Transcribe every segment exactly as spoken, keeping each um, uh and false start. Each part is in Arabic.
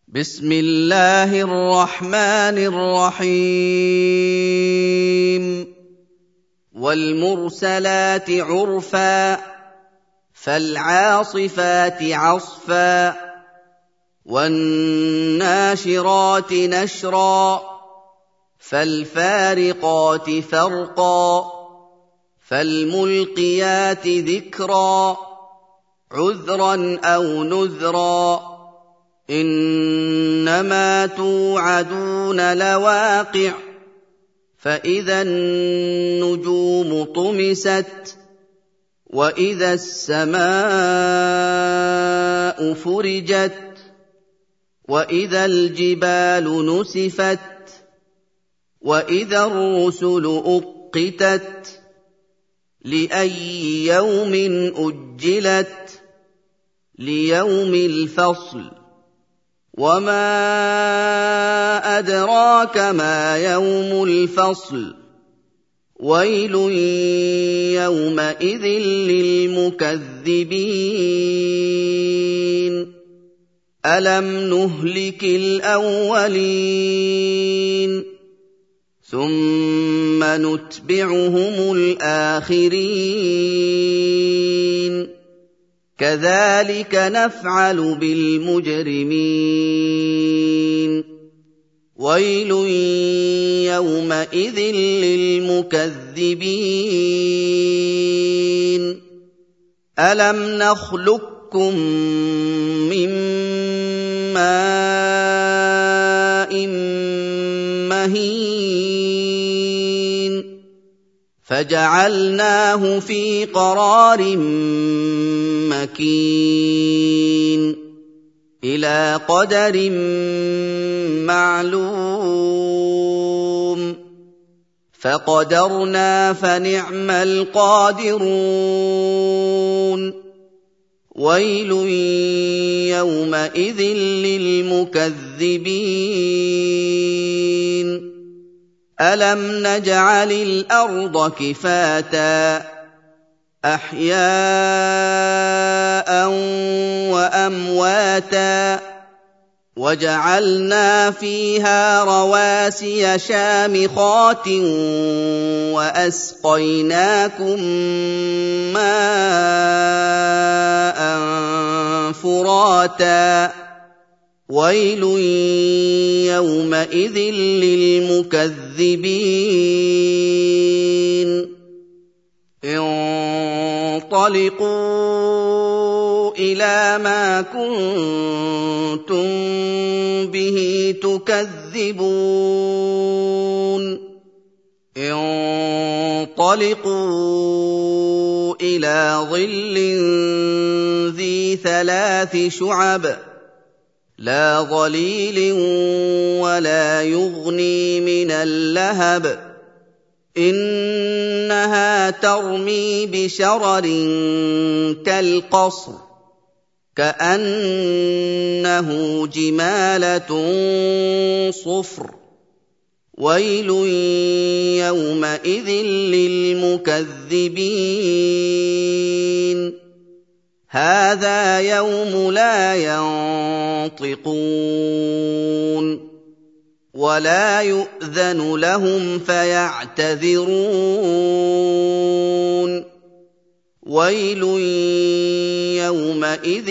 بسم الله الرحمن الرحيم والمرسلات عرفا فالعاصفات عصفا والناشرات نشرا فالفارقات فرقا فالملقيات ذكرا عذرا أو نذرا إنما توعدون لواقع فإذا النجوم طمست وإذا السماء فرجت وإذا الجبال نسفت وإذا الرسل أقتت لأي يوم أجلت ليوم الفصل وما أدراك ما يوم الفصل ويل يومئذ للمكذبين ألم نهلك الأولين ثم نتبعهم الآخرين كذلك نفعل بالمجرمين ويل يومئذ للمكذبين ألم نخلقكم من ماء مهين فجعلناه في قرار مكين إلى قدر معلوم فقدرنا فنعم القادرون ويل يومئذ للمكذبين ألم نجعل الأرض كفاتا أحياء وأمواتا وجعلنا فيها رواسي شامخات وأسقيناكم ماء فراتا ويل يومئذ للمكذبين انطلقوا إلى ما كنتم به تكذبون انطلقوا إلى ظل ذي ثلاث شعب لا ظليل ولا يغني من اللهب إنها ترمي بشرر كالقصر كأنه جمالة صفر ويل يومئذ للمكذبين هذا يوم لا ينطقون ولا يؤذن لهم فيعتذرون ويل يومئذ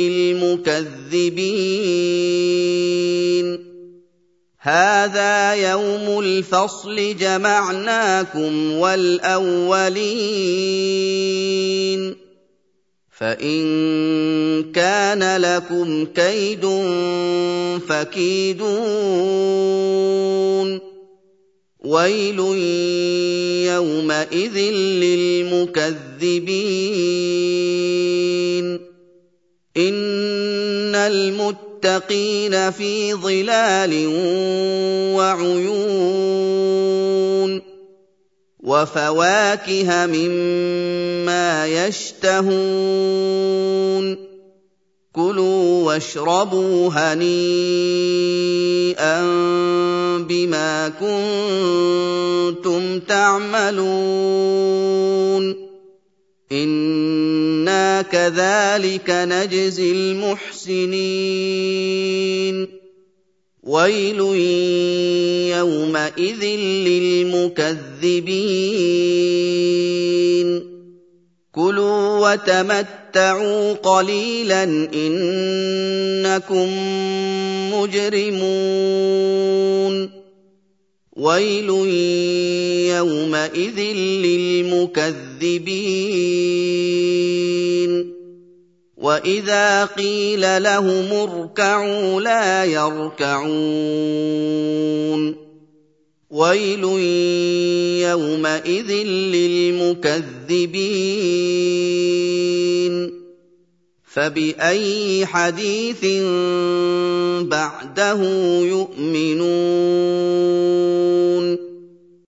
للمكذبين هذا يوم الفصل جمعناكم والأولين فإن كان لكم كيد فكيدون ويل يومئذ للمكذبين إن المتقين في ظلال وعيون وفواكه مما يشتهون كلوا واشربوا هنيئا بما كنتم تعملون إنا كذلك نجزي المحسنين وَيْلٌ يَوْمَئِذٍ لِّلْمُكَذِّبِينَ كُلُوا وَتَمَتَّعُوا قَلِيلًا إِنَّكُم مُّجْرِمُونَ وَيْلٌ يَوْمَئِذٍ لِّلْمُكَذِّبِينَ وَإِذَا قِيلَ لَهُمُ ارْكَعُوا لَا يَرْكَعُونَ وَيْلٌ يَوْمَئِذٍ لِّلْمُكَذِّبِينَ فَبِأَيِّ حَدِيثٍ بَعْدَهُ يُؤْمِنُونَ